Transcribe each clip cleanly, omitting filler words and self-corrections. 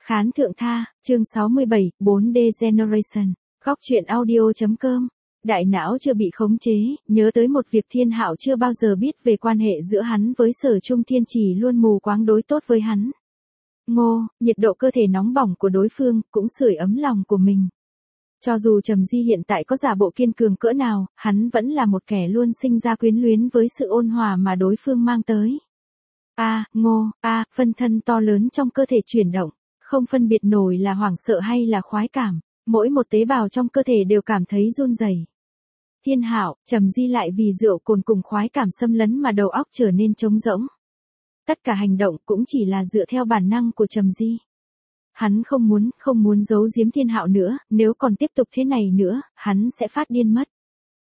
Khán thượng tha, chương 67, 4D Generation, góc truyện audio.com. Đại não chưa bị khống chế, nhớ tới một việc Thiên Hạo chưa bao giờ biết về quan hệ giữa hắn với Sở Trung Thiên chỉ luôn mù quáng đối tốt với hắn. Ngô, nhiệt độ cơ thể nóng bỏng của đối phương cũng sưởi ấm lòng của mình. Cho dù Trầm Di hiện tại có giả bộ kiên cường cỡ nào, hắn vẫn là một kẻ luôn sinh ra quyến luyến với sự ôn hòa mà đối phương mang tới. Ngô, phân thân to lớn trong cơ thể chuyển động, không phân biệt nổi là hoảng sợ hay là khoái cảm, mỗi một tế bào trong cơ thể đều cảm thấy run rẩy. Thiên Hạo, Trầm Di lại vì rượu cồn cùng khoái cảm xâm lấn mà đầu óc trở nên trống rỗng. Tất cả hành động cũng chỉ là dựa theo bản năng của Trầm Di. Hắn không muốn giấu giếm Thiên Hạo nữa, nếu còn tiếp tục thế này nữa, hắn sẽ phát điên mất.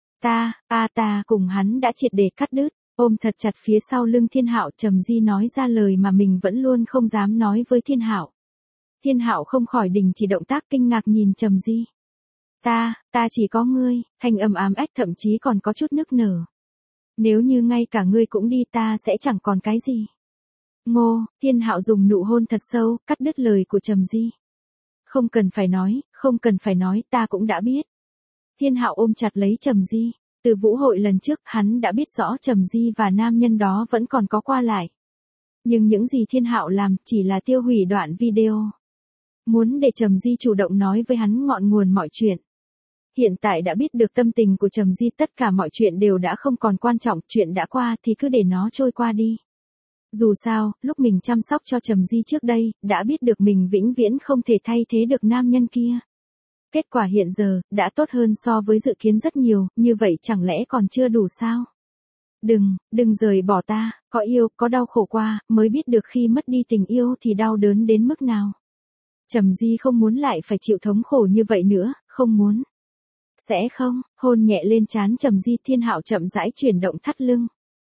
Ta cùng hắn đã triệt để cắt đứt, ôm thật chặt phía sau lưng Thiên Hạo, Trầm Di nói ra lời mà mình vẫn luôn không dám nói với Thiên Hạo. Thiên Hạo không khỏi đình chỉ động tác kinh ngạc nhìn Trầm Di. Ta chỉ có ngươi, thanh âm ám ách thậm chí còn có chút nức nở. Nếu như ngay cả ngươi cũng đi ta sẽ chẳng còn cái gì. Ngô, Thiên Hạo dùng nụ hôn thật sâu, cắt đứt lời của Trầm Di. Không cần phải nói, ta cũng đã biết. Thiên Hạo ôm chặt lấy Trầm Di, từ vũ hội lần trước hắn đã biết rõ Trầm Di và nam nhân đó vẫn còn có qua lại. Nhưng những gì Thiên Hạo làm chỉ là tiêu hủy đoạn video. Muốn để Trầm Di chủ động nói với hắn ngọn nguồn mọi chuyện. Hiện tại đã biết được tâm tình của Trầm Di, tất cả mọi chuyện đều đã không còn quan trọng, chuyện đã qua thì cứ để nó trôi qua đi. Dù sao, lúc mình chăm sóc cho Trầm Di trước đây, đã biết được mình vĩnh viễn không thể thay thế được nam nhân kia. Kết quả hiện giờ, đã tốt hơn so với dự kiến rất nhiều, như vậy chẳng lẽ còn chưa đủ sao? Đừng rời bỏ ta, có yêu, có đau khổ qua, mới biết được khi mất đi tình yêu thì đau đớn đến mức nào. Trầm Di không muốn lại phải chịu thống khổ như vậy nữa, không muốn. Sẽ không, hôn nhẹ lên trán Trầm Di, Thiên Hạo chậm rãi chuyển động thắt lưng.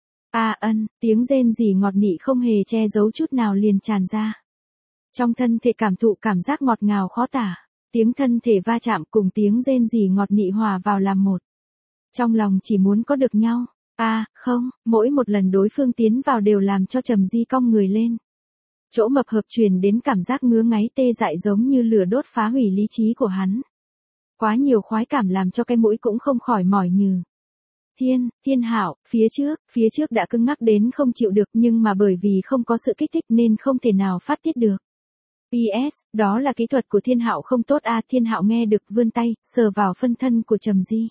Tiếng rên rỉ ngọt nị không hề che giấu chút nào liền tràn ra. Trong thân thể cảm thụ cảm giác ngọt ngào khó tả, tiếng thân thể va chạm cùng tiếng rên rỉ ngọt nị hòa vào làm một. Trong lòng chỉ muốn có được nhau. Mỗi một lần đối phương tiến vào đều làm cho Trầm Di cong người lên. Chỗ mập hợp truyền đến cảm giác ngứa ngáy tê dại giống như lửa đốt phá hủy lý trí của hắn. Quá nhiều khoái cảm làm cho cái mũi cũng không khỏi mỏi nhừ. Thiên Hạo, phía trước đã cứng ngắc đến không chịu được nhưng mà bởi vì không có sự kích thích nên không thể nào phát tiết được. PS, đó là kỹ thuật của Thiên Hạo không tốt Thiên Hạo nghe được vươn tay, sờ vào phân thân của Trầm Di.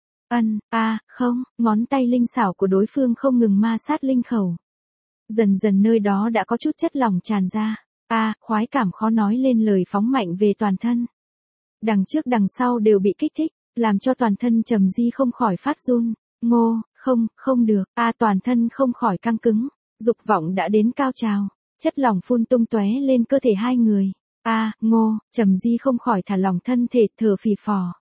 Ngón tay linh xảo của đối phương không ngừng ma sát linh khẩu. Dần dần nơi đó đã có chút chất lỏng tràn ra. Khoái cảm khó nói lên lời phóng mạnh về toàn thân. Đằng trước đằng sau đều bị kích thích, làm cho toàn thân Trầm Di không khỏi phát run. Ngô, không được. Toàn thân không khỏi căng cứng, dục vọng đã đến cao trào, chất lỏng phun tung tóe lên cơ thể hai người. Ngô, Trầm Di không khỏi thả lỏng thân thể, thở phì phò.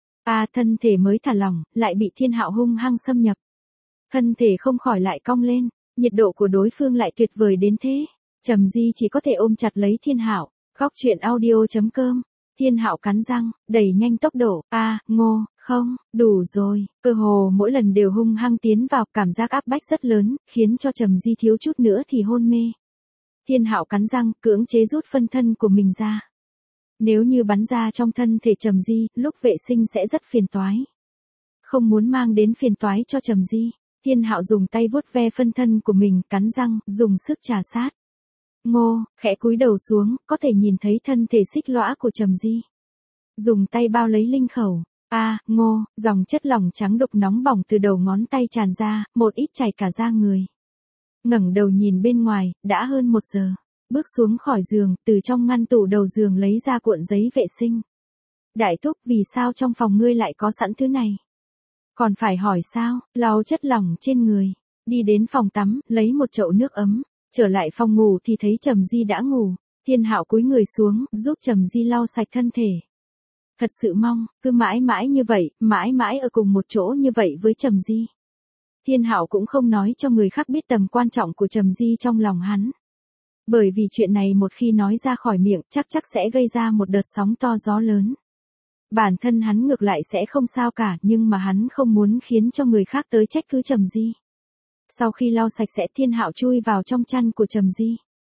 Thân thể mới thả lỏng, lại bị Thiên Hạo hung hăng xâm nhập. Thân thể không khỏi lại cong lên, nhiệt độ của đối phương lại tuyệt vời đến thế. Trầm Di chỉ có thể ôm chặt lấy Thiên Hạo. Góc truyện audio.com. Thiên Hạo cắn răng, đẩy nhanh tốc độ. Ngô, không, đủ rồi. Cơ hồ mỗi lần đều hung hăng tiến vào, cảm giác áp bách rất lớn, khiến cho Trầm Di thiếu chút nữa thì hôn mê. Thiên Hạo cắn răng, cưỡng chế rút phân thân của mình ra. Nếu như bắn ra trong thân thể Trầm Di, lúc vệ sinh sẽ rất phiền toái. Không muốn mang đến phiền toái cho Trầm Di, Thiên Hạo dùng tay vuốt ve phân thân của mình, cắn răng, dùng sức trà sát. Ngô, khẽ cúi đầu xuống, có thể nhìn thấy thân thể xích lõa của Trầm Di. Dùng tay bao lấy linh khẩu. Ngô, dòng chất lỏng trắng đục nóng bỏng từ đầu ngón tay tràn ra, một ít chảy cả da người. Ngẩng đầu nhìn bên ngoài, đã hơn 1 giờ. Bước xuống khỏi giường, từ trong ngăn tủ đầu giường lấy ra cuộn giấy vệ sinh. Đại thúc, vì sao trong phòng ngươi lại có sẵn thứ này? Còn phải hỏi sao, lau chất lỏng trên người. Đi đến phòng tắm, lấy một chậu nước ấm. Trở lại phòng ngủ thì thấy Trầm Di đã ngủ. Thiên Hạo cúi người xuống, giúp Trầm Di lau sạch thân thể. Thật sự mong, cứ mãi mãi như vậy, mãi mãi ở cùng một chỗ như vậy với Trầm Di. Thiên Hạo cũng không nói cho người khác biết tầm quan trọng của Trầm Di trong lòng hắn. Bởi vì chuyện này một khi nói ra khỏi miệng chắc sẽ gây ra một đợt sóng to gió lớn. Bản thân hắn ngược lại sẽ không sao cả nhưng mà hắn không muốn khiến cho người khác tới trách cứ Trầm Di. Sau khi lau sạch sẽ Thiên Hạo chui vào trong chăn của Trầm Di.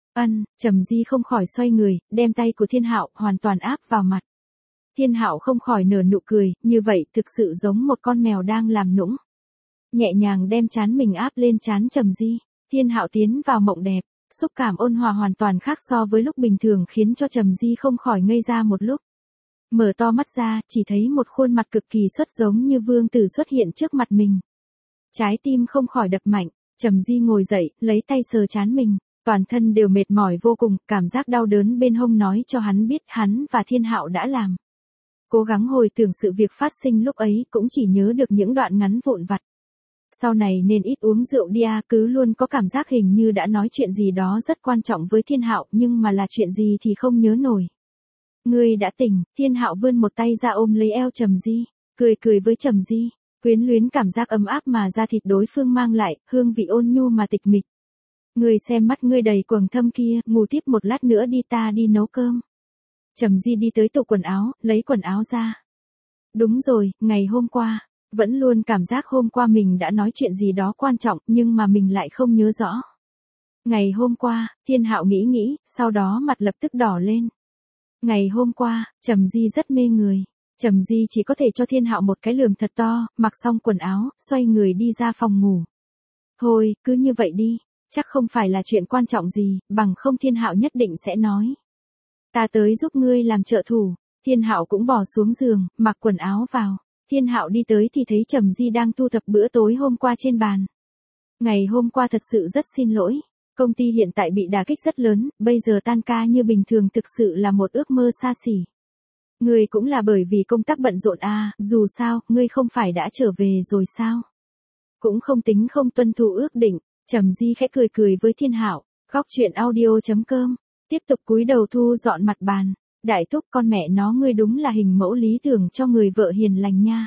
Trầm Di không khỏi xoay người, đem tay của Thiên Hạo hoàn toàn áp vào mặt. Thiên Hạo không khỏi nở nụ cười, như vậy thực sự giống một con mèo đang làm nũng. Nhẹ nhàng đem trán mình áp lên trán Trầm Di, Thiên Hạo tiến vào mộng đẹp, xúc cảm ôn hòa hoàn toàn khác so với lúc bình thường khiến cho Trầm Di không khỏi ngây ra một lúc. Mở to mắt ra, chỉ thấy một khuôn mặt cực kỳ xuất giống như vương tử xuất hiện trước mặt mình. Trái tim không khỏi đập mạnh, Trầm Di ngồi dậy, lấy tay sờ trán mình, toàn thân đều mệt mỏi vô cùng, cảm giác đau đớn bên hông nói cho hắn biết hắn và Thiên Hạo đã làm. Cố gắng hồi tưởng sự việc phát sinh lúc ấy cũng chỉ nhớ được những đoạn ngắn vụn vặt. Sau này nên ít uống rượu đi à, cứ luôn có cảm giác hình như đã nói chuyện gì đó rất quan trọng với Thiên Hạo nhưng mà là chuyện gì thì không nhớ nổi. Ngươi đã tỉnh, Thiên Hạo vươn một tay ra ôm lấy eo Trầm Di, cười cười với Trầm Di, quyến luyến cảm giác ấm áp mà da thịt đối phương mang lại, hương vị ôn nhu mà tịch mịch. Ngươi xem mắt ngươi đầy quầng thâm kia, ngủ tiếp một lát nữa đi, ta đi nấu cơm. Trầm Di đi tới tủ quần áo, lấy quần áo ra. Đúng rồi, ngày hôm qua, vẫn luôn cảm giác hôm qua mình đã nói chuyện gì đó quan trọng nhưng mà mình lại không nhớ rõ. Ngày hôm qua, Thiên Hạo nghĩ, sau đó mặt lập tức đỏ lên. Ngày hôm qua, Trầm Di rất mê người. Trầm Di chỉ có thể cho Thiên Hạo một cái lườm thật to, mặc xong quần áo, xoay người đi ra phòng ngủ. Thôi, cứ như vậy đi, chắc không phải là chuyện quan trọng gì, bằng không Thiên Hạo nhất định sẽ nói. Ta tới giúp ngươi làm trợ thủ. Thiên Hạo cũng bò xuống giường, mặc quần áo vào. Thiên Hạo đi tới thì thấy Trầm Di đang thu thập bữa tối hôm qua trên bàn. Ngày hôm qua thật sự rất xin lỗi. Công ty hiện tại bị đả kích rất lớn, bây giờ tan ca như bình thường thực sự là một ước mơ xa xỉ. Ngươi cũng là bởi vì công tác bận rộn à, dù sao, ngươi không phải đã trở về rồi sao? Cũng không tính không tuân thủ ước định. Trầm Di khẽ cười cười với Thiên Hạo. Góc truyện audio.com tiếp tục cúi đầu thu dọn mặt bàn. Đại thúc, con mẹ nó, ngươi đúng là hình mẫu lý tưởng cho người vợ hiền lành nha.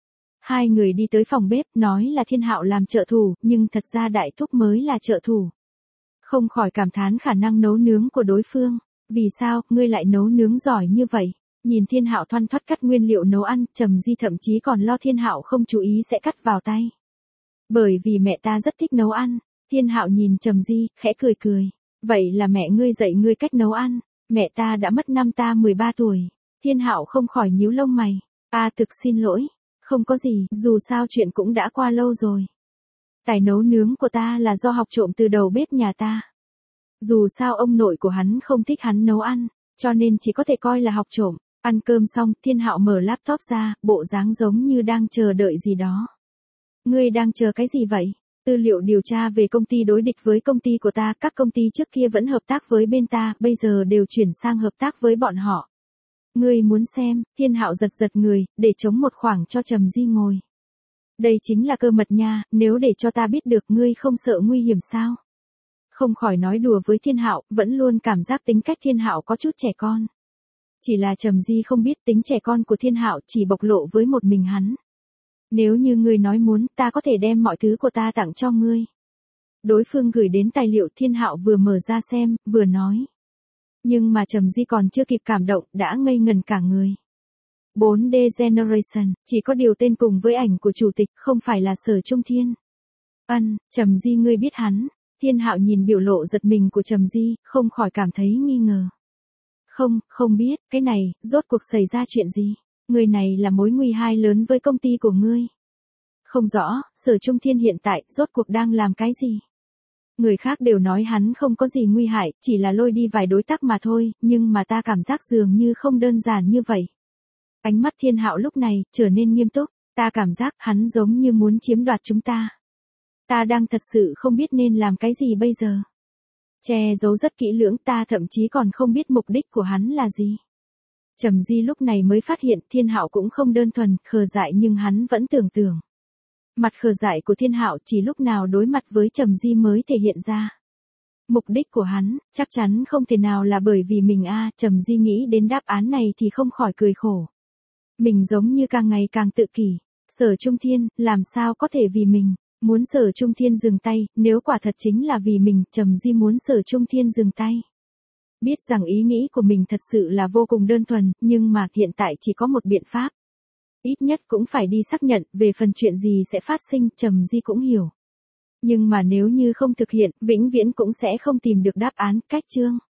Hai người đi tới phòng bếp, nói là Thiên Hạo làm trợ thủ, nhưng thật ra đại thúc mới là trợ thủ. Không khỏi cảm thán khả năng nấu nướng của đối phương. Vì sao, ngươi lại nấu nướng giỏi như vậy? Nhìn Thiên Hạo thoăn thoắt cắt nguyên liệu nấu ăn, Trầm Di thậm chí còn lo Thiên Hạo không chú ý sẽ cắt vào tay. Bởi vì mẹ ta rất thích nấu ăn. Thiên Hạo nhìn Trầm Di, khẽ cười cười. Vậy là mẹ ngươi dạy ngươi cách nấu ăn. Mẹ ta đã mất năm ta 13 tuổi. Thiên Hạo không khỏi nhíu lông mày. Thực xin lỗi. Không có gì, dù sao chuyện cũng đã qua lâu rồi. Tài nấu nướng của ta là do học trộm từ đầu bếp nhà ta. Dù sao ông nội của hắn không thích hắn nấu ăn, cho nên chỉ có thể coi là học trộm. Ăn cơm xong, Thiên Hạo mở laptop ra, bộ dáng giống như đang chờ đợi gì đó. Ngươi đang chờ cái gì vậy? Tư liệu điều tra về công ty đối địch với công ty của ta, các công ty trước kia vẫn hợp tác với bên ta, bây giờ đều chuyển sang hợp tác với bọn họ. Ngươi muốn xem? Thiên Hạo giật giật người, để chống một khoảng cho Trầm Di ngồi. Đây chính là cơ mật nha, nếu để cho ta biết được, ngươi không sợ nguy hiểm sao? Không khỏi nói đùa với Thiên Hạo, vẫn luôn cảm giác tính cách Thiên Hạo có chút trẻ con. Chỉ là Trầm Di không biết tính trẻ con của Thiên Hạo chỉ bộc lộ với một mình hắn. Nếu như ngươi nói muốn, ta có thể đem mọi thứ của ta tặng cho ngươi. Đối phương gửi đến tài liệu, Thiên Hạo vừa mở ra xem, vừa nói. Nhưng mà Trầm Di còn chưa kịp cảm động, đã ngây ngần cả người. 4D Generation, chỉ có điều tên cùng với ảnh của chủ tịch, không phải là Sở Trung Thiên. Trầm Di, ngươi biết hắn? Thiên Hạo nhìn biểu lộ giật mình của Trầm Di, không khỏi cảm thấy nghi ngờ. Không biết, cái này, rốt cuộc xảy ra chuyện gì? Người này là mối nguy hại lớn với công ty của ngươi. Không rõ, Sở Trung Thiên hiện tại, rốt cuộc đang làm cái gì? Người khác đều nói hắn không có gì nguy hại, chỉ là lôi đi vài đối tác mà thôi, nhưng mà ta cảm giác dường như không đơn giản như vậy. Ánh mắt Thiên Hạo lúc này, trở nên nghiêm túc, ta cảm giác hắn giống như muốn chiếm đoạt chúng ta. Ta đang thật sự không biết nên làm cái gì bây giờ. Che giấu rất kỹ lưỡng, ta thậm chí còn không biết mục đích của hắn là gì. Trầm Di lúc này mới phát hiện Thiên Hạo cũng không đơn thuần, khờ dại nhưng hắn vẫn tưởng. Mặt khờ dại của Thiên Hạo chỉ lúc nào đối mặt với Trầm Di mới thể hiện ra. Mục đích của hắn, chắc chắn không thể nào là bởi vì mình Trầm Di nghĩ đến đáp án này thì không khỏi cười khổ. Mình giống như càng ngày càng tự kỷ. Sở Trung Thiên, làm sao có thể vì mình, muốn Sở Trung Thiên dừng tay, nếu quả thật chính là vì mình, Trầm Di muốn Sở Trung Thiên dừng tay. Biết rằng ý nghĩ của mình thật sự là vô cùng đơn thuần, nhưng mà hiện tại chỉ có một biện pháp. Ít nhất cũng phải đi xác nhận, về phần chuyện gì sẽ phát sinh, Trầm Di cũng hiểu. Nhưng mà nếu như không thực hiện, vĩnh viễn cũng sẽ không tìm được đáp án, cách chương.